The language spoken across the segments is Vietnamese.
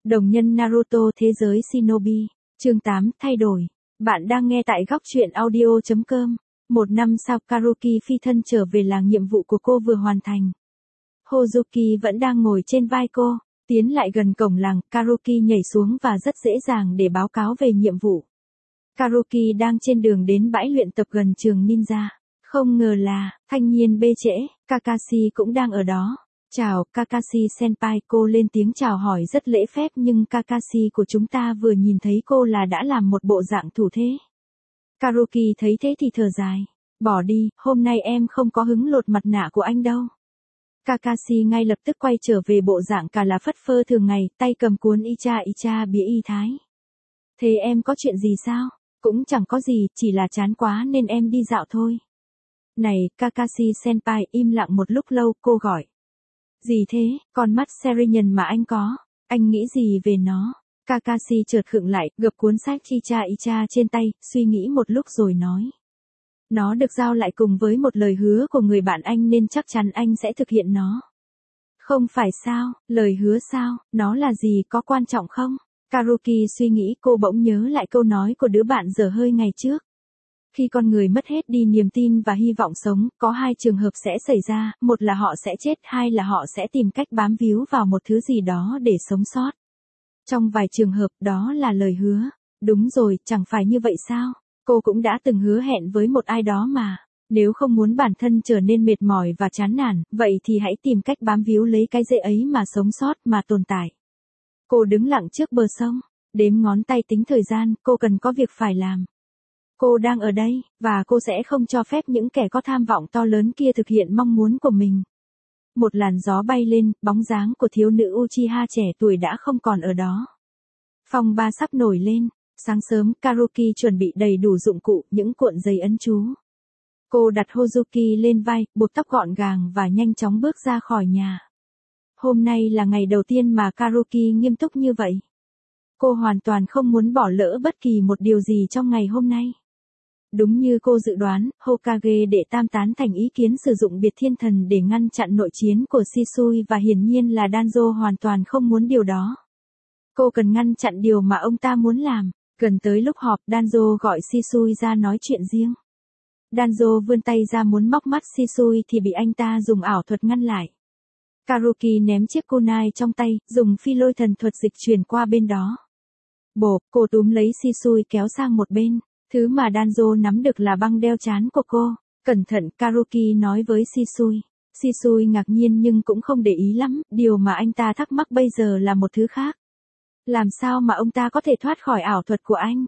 Đồng nhân Naruto thế giới Shinobi. Chương 8 thay đổi. Bạn đang nghe tại góc truyện audio.com. Một năm sau Karuki phi thân trở về làng, nhiệm vụ của cô vừa hoàn thành. Hozuki vẫn đang ngồi trên vai cô. Tiến lại gần cổng làng, Karuki nhảy xuống và rất dễ dàng để báo cáo về nhiệm vụ. Karuki đang trên đường đến bãi luyện tập gần trường ninja. Không ngờ là, thanh niên bê trễ, Kakashi cũng đang ở đó. Chào, Kakashi senpai, cô lên tiếng chào hỏi rất lễ phép, nhưng Kakashi của chúng ta vừa nhìn thấy cô là đã làm một bộ dạng thủ thế. Karuki thấy thế thì thở dài. Bỏ đi, hôm nay em không có hứng lột mặt nạ của anh đâu. Kakashi ngay lập tức quay trở về bộ dạng cả là phất phơ thường ngày, tay cầm cuốn Icha bía y thái. Thế em có chuyện gì sao? Cũng chẳng có gì, chỉ là chán quá nên em đi dạo thôi. Này, Kakashi senpai, im lặng một lúc lâu, cô gọi. Gì thế, con mắt Serian mà anh có, anh nghĩ gì về nó? Kakashi chợt khựng lại, gập cuốn sách Icha trên tay, suy nghĩ một lúc rồi nói. Nó được giao lại cùng với một lời hứa của người bạn anh nên chắc chắn anh sẽ thực hiện nó. Không phải sao, lời hứa sao, nó là gì, có quan trọng không? Karuki suy nghĩ, cô bỗng nhớ lại câu nói của đứa bạn dở hơi ngày trước. Khi con người mất hết đi niềm tin và hy vọng sống, có hai trường hợp sẽ xảy ra, một là họ sẽ chết, hai là họ sẽ tìm cách bám víu vào một thứ gì đó để sống sót. Trong vài trường hợp, đó là lời hứa. Đúng rồi, chẳng phải như vậy sao? Cô cũng đã từng hứa hẹn với một ai đó mà. Nếu không muốn bản thân trở nên mệt mỏi và chán nản, vậy thì hãy tìm cách bám víu lấy cái dễ ấy mà sống sót, mà tồn tại. Cô đứng lặng trước bờ sông, đếm ngón tay tính thời gian, cô cần có việc phải làm. Cô đang ở đây, và cô sẽ không cho phép những kẻ có tham vọng to lớn kia thực hiện mong muốn của mình. Một làn gió bay lên, bóng dáng của thiếu nữ Uchiha trẻ tuổi đã không còn ở đó. Phong ba sắp nổi lên, sáng sớm Karuki chuẩn bị đầy đủ dụng cụ, những cuộn giấy ấn chú. Cô đặt Hozuki lên vai, buộc tóc gọn gàng và nhanh chóng bước ra khỏi nhà. Hôm nay là ngày đầu tiên mà Karuki nghiêm túc như vậy. Cô hoàn toàn không muốn bỏ lỡ bất kỳ một điều gì trong ngày hôm nay. Đúng như cô dự đoán, Hokage đệ tam tán thành ý kiến sử dụng biệt thiên thần để ngăn chặn nội chiến của Shisui, và hiển nhiên là Danzo hoàn toàn không muốn điều đó. Cô cần ngăn chặn điều mà ông ta muốn làm. Gần tới lúc họp, Danzo gọi Shisui ra nói chuyện riêng. Danzo vươn tay ra muốn móc mắt Shisui thì bị anh ta dùng ảo thuật ngăn lại. Karuki ném chiếc kunai trong tay, dùng phi lôi thần thuật dịch chuyển qua bên đó. Bộp, cô túm lấy Shisui kéo sang một bên. Thứ mà Danzo nắm được là băng đeo trán của cô. Cẩn thận, Karuki nói với Shisui. Shisui ngạc nhiên nhưng cũng không để ý lắm, điều mà anh ta thắc mắc bây giờ là một thứ khác. Làm sao mà ông ta có thể thoát khỏi ảo thuật của anh?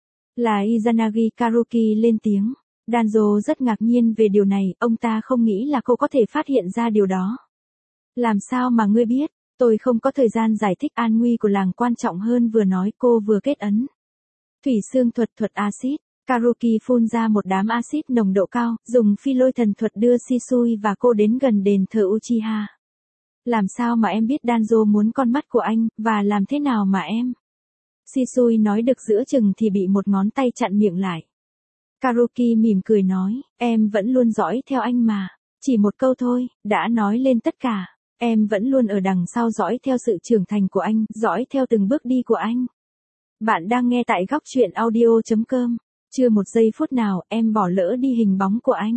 Là Izanagi, Karuki lên tiếng. Danzo rất ngạc nhiên về điều này, ông ta không nghĩ là cô có thể phát hiện ra điều đó. Làm sao mà ngươi biết? Tôi không có thời gian giải thích an nguy của làng, quan trọng hơn, vừa nói cô vừa kết ấn. Thủy xương thuật axit. Karuki phun ra một đám axit nồng độ cao, dùng phi lôi thần thuật đưa Shisui và cô đến gần đền thờ Uchiha. Làm sao mà em biết Danzo muốn con mắt của anh, và làm thế nào mà em? Shisui nói được giữa chừng thì bị một ngón tay chặn miệng lại. Karuki mỉm cười nói, em vẫn luôn dõi theo anh mà. Chỉ một câu thôi, đã nói lên tất cả. Em vẫn luôn ở đằng sau dõi theo sự trưởng thành của anh, dõi theo từng bước đi của anh. Bạn đang nghe tại góc truyện audio.com. Chưa một giây phút nào em bỏ lỡ đi hình bóng của anh.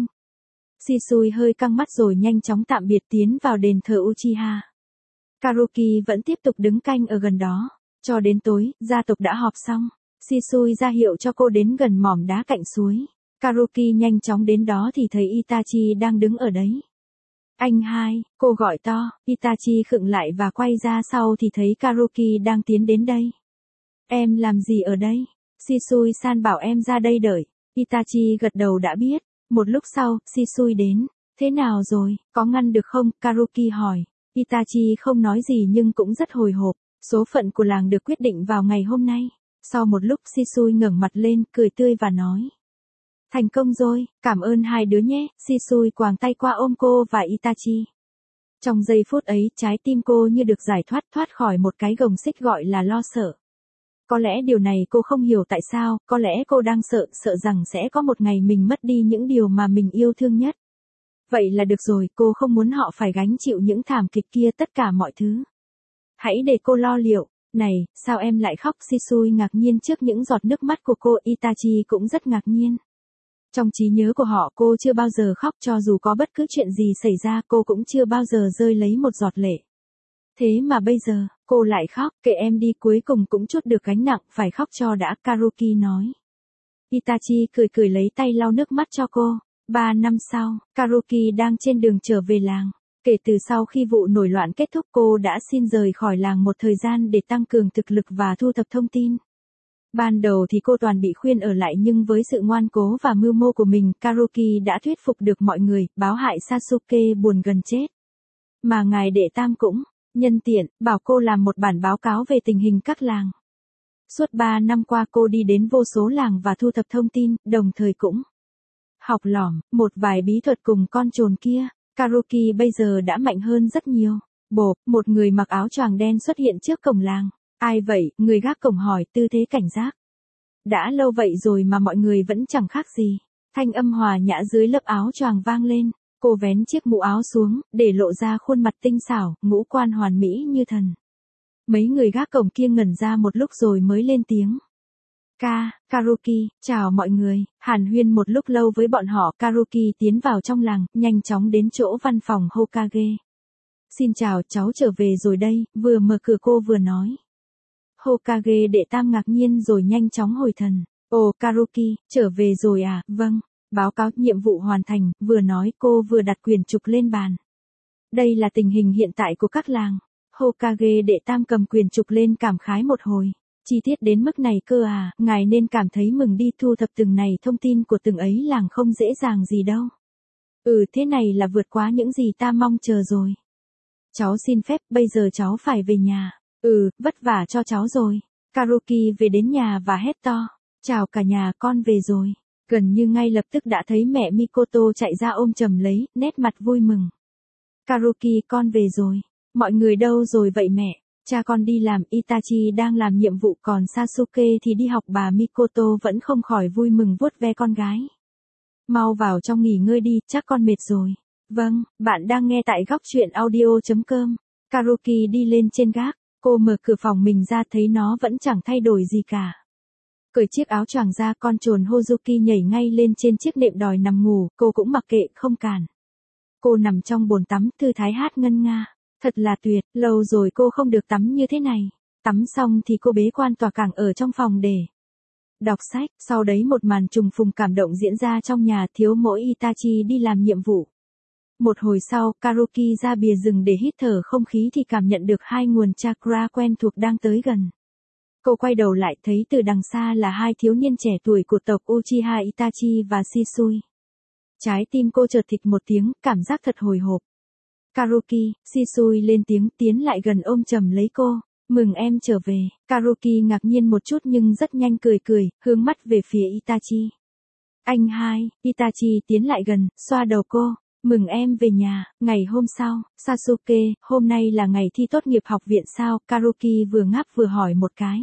Shisui hơi căng mắt rồi nhanh chóng tạm biệt tiến vào đền thờ Uchiha. Karuki vẫn tiếp tục đứng canh ở gần đó. Cho đến tối, gia tộc đã họp xong. Shisui ra hiệu cho cô đến gần mỏm đá cạnh suối. Karuki nhanh chóng đến đó thì thấy Itachi đang đứng ở đấy. Anh hai, cô gọi to. Itachi khựng lại và quay ra sau thì thấy Karuki đang tiến đến đây. Em làm gì ở đây? Shisui-san bảo em ra đây đợi. Itachi gật đầu đã biết. Một lúc sau, Shisui đến. Thế nào rồi, có ngăn được không? Karuki hỏi. Itachi không nói gì nhưng cũng rất hồi hộp. Số phận của làng được quyết định vào ngày hôm nay. Sau một lúc Shisui ngẩng mặt lên, cười tươi và nói. Thành công rồi, cảm ơn hai đứa nhé. Shisui quàng tay qua ôm cô và Itachi. Trong giây phút ấy, trái tim cô như được giải thoát khỏi một cái gồng xích gọi là lo sợ. Có lẽ điều này cô không hiểu tại sao, có lẽ cô đang sợ rằng sẽ có một ngày mình mất đi những điều mà mình yêu thương nhất. Vậy là được rồi, cô không muốn họ phải gánh chịu những thảm kịch kia, tất cả mọi thứ. Hãy để cô lo liệu. Này, sao em lại khóc? Shisui ngạc nhiên trước những giọt nước mắt của cô, Itachi cũng rất ngạc nhiên. Trong trí nhớ của họ cô chưa bao giờ khóc, cho dù có bất cứ chuyện gì xảy ra cô cũng chưa bao giờ rơi lấy một giọt lệ. Thế mà bây giờ, cô lại khóc, kệ em đi, cuối cùng cũng trút được gánh nặng, phải khóc cho đã, Karuki nói. Itachi cười cười lấy tay lau nước mắt cho cô. 3 năm sau, Karuki đang trên đường trở về làng. Kể từ sau khi vụ nổi loạn kết thúc cô đã xin rời khỏi làng một thời gian để tăng cường thực lực và thu thập thông tin. Ban đầu thì cô toàn bị khuyên ở lại nhưng với sự ngoan cố và mưu mô của mình, Karuki đã thuyết phục được mọi người, báo hại Sasuke buồn gần chết. Mà ngài đệ tam cũng, nhân tiện, bảo cô làm một bản báo cáo về tình hình các làng. Suốt 3 năm qua cô đi đến vô số làng và thu thập thông tin, đồng thời cũng học lỏm một vài bí thuật cùng con trồn kia. Karuki bây giờ đã mạnh hơn rất nhiều. Bộp, một người mặc áo choàng đen xuất hiện trước cổng làng. Ai vậy? Người gác cổng hỏi, tư thế cảnh giác. Đã lâu vậy rồi mà mọi người vẫn chẳng khác gì. Thanh âm hòa nhã dưới lớp áo choàng vang lên. Cô vén chiếc mũ áo xuống, để lộ ra khuôn mặt tinh xảo, ngũ quan hoàn mỹ như thần. Mấy người gác cổng kia ngẩn ra một lúc rồi mới lên tiếng. Karuki, chào mọi người, hàn huyên một lúc lâu với bọn họ, Karuki tiến vào trong làng, nhanh chóng đến chỗ văn phòng Hokage. Xin chào, cháu trở về rồi đây, vừa mở cửa cô vừa nói. Hokage đệ tam ngạc nhiên rồi nhanh chóng hồi thần. Ồ Karuki, trở về rồi à? Vâng, báo cáo nhiệm vụ hoàn thành, vừa nói cô vừa đặt quyển trục lên bàn. Đây là tình hình hiện tại của các làng. Hokage đệ tam cầm quyển trục lên cảm khái một hồi. Chi tiết đến mức này cơ à, ngài nên cảm thấy mừng đi, thu thập từng này thông tin của từng ấy làng không dễ dàng gì đâu. Thế này là vượt quá những gì ta mong chờ rồi. Cháu xin phép, bây giờ cháu phải về nhà. Vất vả cho cháu rồi. Karuki về đến nhà và hét to. Chào cả nhà, con về rồi. Gần như ngay lập tức đã thấy mẹ Mikoto chạy ra ôm chầm lấy, nét mặt vui mừng. Karuki, con về rồi. Mọi người đâu rồi vậy mẹ? Cha con đi làm, Itachi đang làm nhiệm vụ, còn Sasuke thì đi học. Bà Mikoto vẫn không khỏi vui mừng vuốt ve con gái. Mau vào trong nghỉ ngơi đi, chắc con mệt rồi. Vâng, bạn đang nghe tại góc truyện audio.com. Karuki đi lên trên gác, cô mở cửa phòng mình ra thấy nó vẫn chẳng thay đổi gì cả. Cởi chiếc áo choàng ra, con trồn Hozuki nhảy ngay lên trên chiếc nệm đòi nằm ngủ, cô cũng mặc kệ, không cản. Cô nằm trong bồn tắm, thư thái hát ngân nga. Thật là tuyệt, lâu rồi cô không được tắm như thế này. Tắm xong thì cô bế quan tỏa cảng ở trong phòng để đọc sách, sau đấy một màn trùng phùng cảm động diễn ra trong nhà, thiếu mỗi Itachi đi làm nhiệm vụ. Một hồi sau, Karuki ra bìa rừng để hít thở không khí thì cảm nhận được hai nguồn chakra quen thuộc đang tới gần. Cô quay đầu lại thấy từ đằng xa là hai thiếu niên trẻ tuổi của tộc Uchiha, Itachi và Shisui. Trái tim cô chợt thịch một tiếng, cảm giác thật hồi hộp. Karuki, Shisui lên tiếng tiến lại gần ôm chầm lấy cô. Mừng em trở về. Karuki ngạc nhiên một chút nhưng rất nhanh cười cười, hướng mắt về phía Itachi. Anh hai, Itachi tiến lại gần, xoa đầu cô. Mừng em về nhà. Ngày hôm sau, Sasuke, hôm nay là ngày thi tốt nghiệp học viện sao? Karuki vừa ngáp vừa hỏi một cái.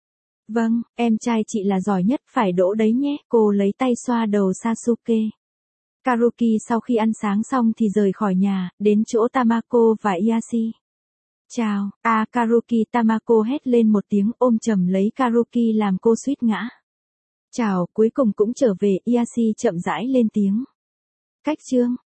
Vâng, em trai chị là giỏi nhất, phải đỗ đấy nhé. Cô lấy tay xoa đầu Sasuke. Karuki sau khi ăn sáng xong thì rời khỏi nhà, đến chỗ Tamako và Ieyasu. Chào, Karuki, Tamako hét lên một tiếng ôm chầm lấy Karuki làm cô suýt ngã. Chào, cuối cùng cũng trở về, Ieyasu chậm rãi lên tiếng. Cách chương